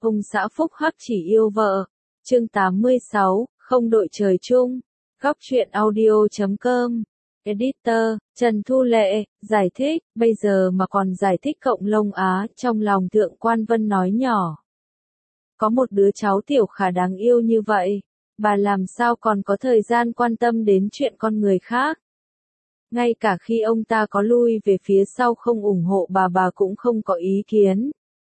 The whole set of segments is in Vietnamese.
Ông xã phúc hắc chỉ yêu vợ. Chương 86, không đội trời chung. Góc truyện audio.com. Editor, Trần Thu Lệ, giải thích, bây giờ mà còn giải thích cộng lông á, trong lòng Thượng Quan Vân nói nhỏ. Có một đứa cháu tiểu khả đáng yêu như vậy, bà làm sao còn có thời gian quan tâm đến chuyện con người khác. Ngay cả khi ông ta có lui về phía sau không ủng hộ bà cũng không có ý kiến.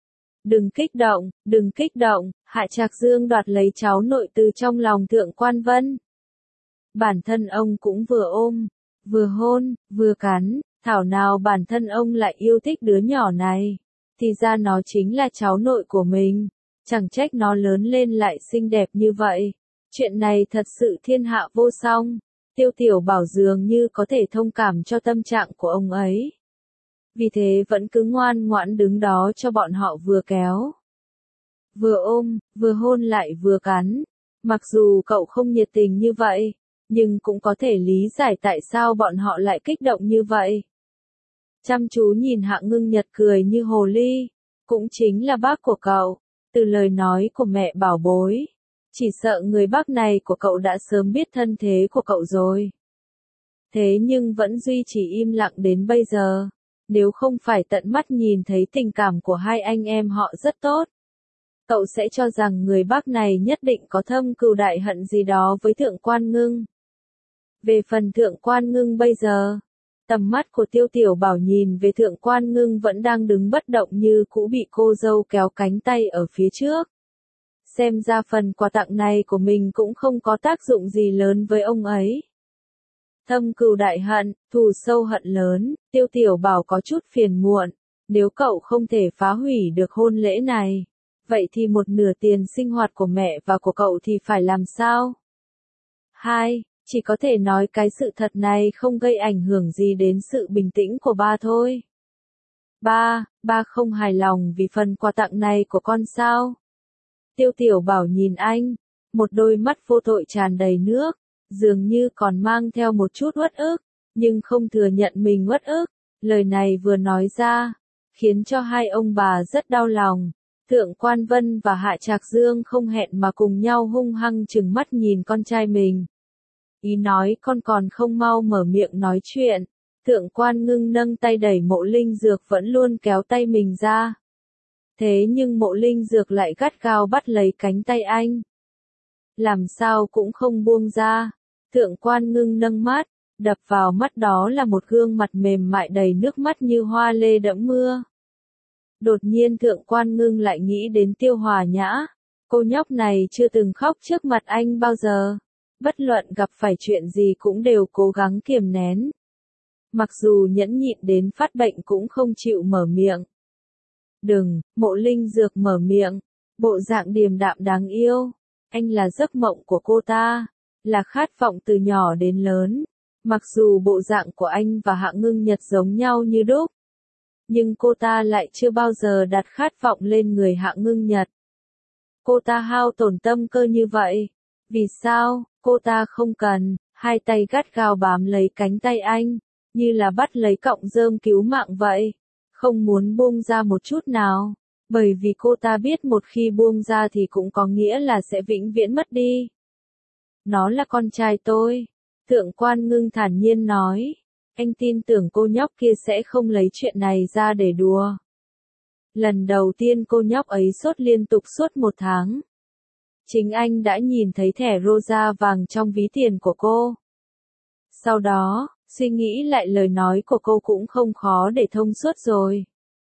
Đừng kích động, Hạ Trạc Dương đoạt lấy cháu nội từ trong lòng Thượng Quan Vân. Bản thân ông cũng vừa ôm, vừa hôn, vừa cắn, thảo nào bản thân ông lại yêu thích đứa nhỏ này. Thì ra nó chính là cháu nội của mình, chẳng trách nó lớn lên lại xinh đẹp như vậy. Chuyện này thật sự thiên hạ vô song. Tiêu Tiểu Bảo dường như có thể thông cảm cho tâm trạng của ông ấy. Vì thế vẫn cứ ngoan ngoãn đứng đó cho bọn họ vừa kéo, vừa ôm, vừa hôn lại vừa cắn. Mặc dù cậu không nhiệt tình như vậy, nhưng cũng có thể lý giải tại sao bọn họ lại kích động như vậy. Chăm chú nhìn Hạ Ngưng Nhật cười như hồ ly, cũng chính là bác của cậu, từ lời nói của mẹ bảo bối. Chỉ sợ người bác này của cậu đã sớm biết thân thế của cậu rồi. Thế nhưng vẫn duy trì im lặng đến bây giờ. Nếu không phải tận mắt nhìn thấy tình cảm của hai anh em họ rất tốt, cậu sẽ cho rằng người bác này nhất định có thâm cừu đại hận gì đó với Thượng Quan Ngưng. Về phần Thượng Quan Ngưng bây giờ, tầm mắt của Tiêu Tiểu Bảo nhìn về Thượng Quan Ngưng vẫn đang đứng bất động như cũ bị cô dâu kéo cánh tay ở phía trước. Xem ra phần quà tặng này của mình cũng không có tác dụng gì lớn với ông ấy. Thâm cừu đại hận, thù sâu hận lớn, Tiêu Tiểu Bảo có chút phiền muộn. Nếu cậu không thể phá hủy được hôn lễ này, vậy thì một nửa tiền sinh hoạt của mẹ và của cậu thì phải làm sao? Chỉ có thể nói cái sự thật này không gây ảnh hưởng gì đến sự bình tĩnh của ba thôi. Ba không hài lòng vì phần quà tặng này của con sao? Tiêu Tiểu Bảo nhìn anh, một đôi mắt vô tội tràn đầy nước, dường như còn mang theo một chút uất ức, nhưng không thừa nhận mình uất ức. Lời này vừa nói ra, khiến cho hai ông bà rất đau lòng. Thượng Quan Vân và Hạ Trạc Dương không hẹn mà cùng nhau hung hăng trừng mắt nhìn con trai mình. Ý nói con còn không mau mở miệng nói chuyện. Thượng Quan Ngưng nâng tay đẩy Mộ Linh Dược vẫn luôn kéo tay mình ra. Thế nhưng Mộ Linh Dược lại gắt gao bắt lấy cánh tay anh. Làm sao cũng không buông ra. Thượng Quan Ngưng nâng mắt, đập vào mắt đó là một gương mặt mềm mại đầy nước mắt như hoa lê đẫm mưa. Đột nhiên Thượng Quan Ngưng lại nghĩ đến Tiêu Hòa Nhã. Cô nhóc này chưa từng khóc trước mặt anh bao giờ. Bất luận gặp phải chuyện gì cũng đều cố gắng kiềm nén. Mặc dù nhẫn nhịn đến phát bệnh cũng không chịu mở miệng. Đừng, Mộ Linh Dược mở miệng, bộ dạng điềm đạm đáng yêu. Anh là giấc mộng của cô ta, là khát vọng từ nhỏ đến lớn. Mặc dù bộ dạng của anh và Hạ Ngưng Nhật giống nhau như đúc, nhưng cô ta lại chưa bao giờ đặt khát vọng lên người Hạ Ngưng Nhật. Cô ta hao tổn tâm cơ như vậy. Vì sao, cô ta không cần, hai tay gắt gao bám lấy cánh tay anh, như là bắt lấy cọng rơm cứu mạng vậy. Không muốn buông ra một chút nào, bởi vì cô ta biết một khi buông ra thì cũng có nghĩa là sẽ vĩnh viễn mất đi. Nó là con trai tôi. Thượng Quan Ngưng thản nhiên nói. Anh tin tưởng cô nhóc kia sẽ không lấy chuyện này ra để đùa. Lần đầu tiên cô nhóc ấy sốt liên tục suốt 1 tháng. Chính anh đã nhìn thấy thẻ rosa vàng trong ví tiền của cô. Sau đó, suy nghĩ lại lời nói của cô cũng không khó để thông suốt rồi.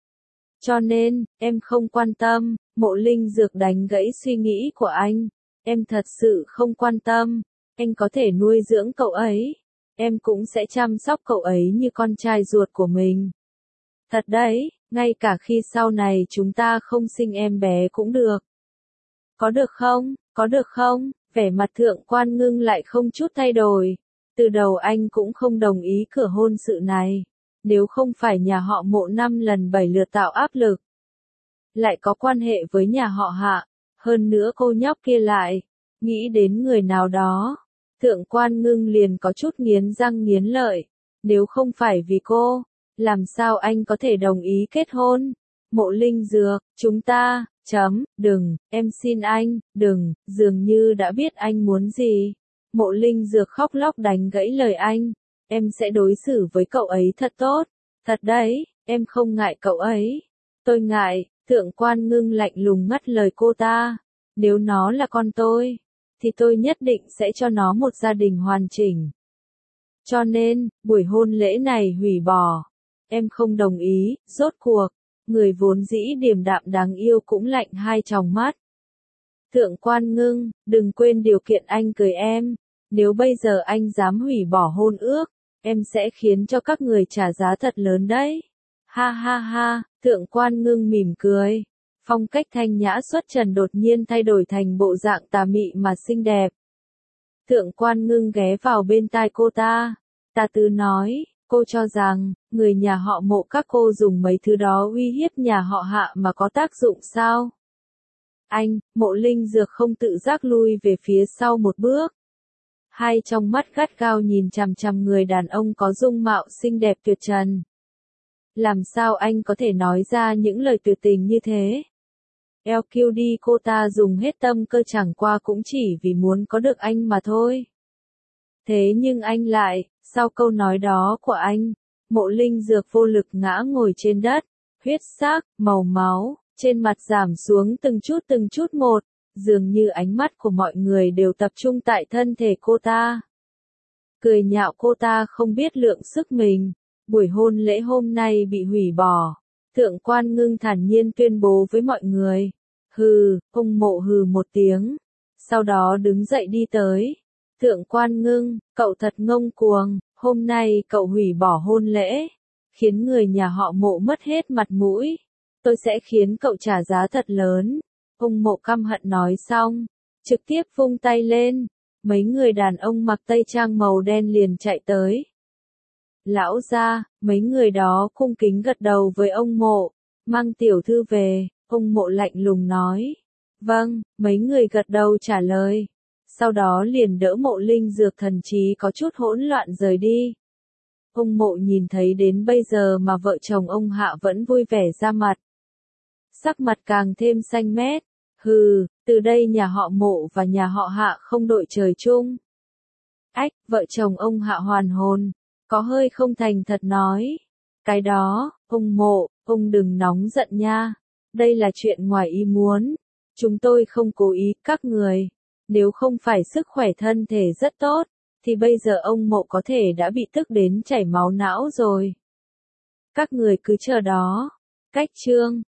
Cho nên, em không quan tâm. Mộ Linh Dược đánh gãy suy nghĩ của anh. Em thật sự không quan tâm. Anh có thể nuôi dưỡng cậu ấy. Em cũng sẽ chăm sóc cậu ấy như con trai ruột của mình. Thật đấy, ngay cả khi sau này chúng ta không sinh em bé cũng được. Có được không? Vẻ mặt Thượng Quan Ngưng lại không chút thay đổi. Từ đầu anh cũng không đồng ý cửa hôn sự này. Nếu không phải nhà họ Mộ 5 lần 7 lượt tạo áp lực, lại có quan hệ với nhà họ Hạ, hơn nữa cô nhóc kia lại nghĩ đến người nào đó. Thượng Quan Ngưng liền có chút nghiến răng nghiến lợi. Nếu không phải vì cô, làm sao anh có thể đồng ý kết hôn? Mộ Linh Dược, chúng ta Đừng, em xin anh, đừng, dường như đã biết anh muốn gì. Mộ Linh Dược khóc lóc đánh gãy lời anh. Em sẽ đối xử với cậu ấy thật tốt. Thật đấy, em không ngại cậu ấy. Tôi ngại, Thượng Quan Ngưng lạnh lùng ngắt lời cô ta. Nếu nó là con tôi, thì tôi nhất định sẽ cho nó một gia đình hoàn chỉnh. Cho nên, buổi hôn lễ này hủy bỏ. Em không đồng ý, rốt cuộc. Người vốn dĩ điềm đạm đáng yêu cũng lạnh hai tròng mắt. Thượng Quan Ngưng, đừng quên điều kiện anh cưới em. Nếu bây giờ anh dám hủy bỏ hôn ước, em sẽ khiến cho các người trả giá thật lớn đấy. Ha ha ha, Thượng Quan Ngưng mỉm cười. Phong cách thanh nhã xuất trần đột nhiên thay đổi thành bộ dạng tà mị mà xinh đẹp. Thượng Quan Ngưng ghé vào bên tai cô ta. Ta Tư nói, cô cho rằng, người nhà họ Mộ các cô dùng mấy thứ đó uy hiếp nhà họ Hạ mà có tác dụng sao? Anh, Mộ Linh Dược không tự giác lui về phía sau một bước. Hai trong mắt gắt gao nhìn chằm chằm người đàn ông có dung mạo xinh đẹp tuyệt trần. Làm sao anh có thể nói ra những lời tuyệt tình như thế? LQD cô ta dùng hết tâm cơ chẳng qua cũng chỉ vì muốn có được anh mà thôi. Thế nhưng anh lại, sau câu nói đó của anh, Mộ Linh Dược vô lực ngã ngồi trên đất, huyết sắc, màu máu, trên mặt giảm xuống từng chút một, dường như ánh mắt của mọi người đều tập trung tại thân thể cô ta. Cười nhạo cô ta không biết lượng sức mình, buổi hôn lễ hôm nay bị hủy bỏ. Thượng Quan Ngưng thản nhiên tuyên bố với mọi người. Hừ, ông Mộ hừ một tiếng, sau đó đứng dậy đi tới. Thượng Quan Ngưng, cậu thật ngông cuồng, hôm nay cậu hủy bỏ hôn lễ, khiến người nhà họ Mộ mất hết mặt mũi. Tôi sẽ khiến cậu trả giá thật lớn. Ông Mộ căm hận nói xong, trực tiếp vung tay lên, mấy người đàn ông mặc tây trang màu đen liền chạy tới. Lão gia, mấy người đó cung kính gật đầu với ông Mộ, mang tiểu thư về, ông Mộ lạnh lùng nói. Vâng, mấy người gật đầu trả lời. Sau đó liền đỡ Mộ Linh Dược thần trí có chút hỗn loạn rời đi. Ông Mộ nhìn thấy đến bây giờ mà vợ chồng ông Hạ vẫn vui vẻ ra mặt. Sắc mặt càng thêm xanh mét. Hừ, từ đây nhà họ Mộ và nhà họ Hạ không đội trời chung. Ách, vợ chồng ông Hạ hoàn hồn, có hơi không thành thật nói. Cái đó, ông Mộ, ông đừng nóng giận nha. Đây là chuyện ngoài ý muốn. Chúng tôi không cố ý, các người. Nếu không phải sức khỏe thân thể rất tốt, thì bây giờ ông Mộ có thể đã bị tức đến chảy máu não rồi. Các người cứ chờ đó. Cách chương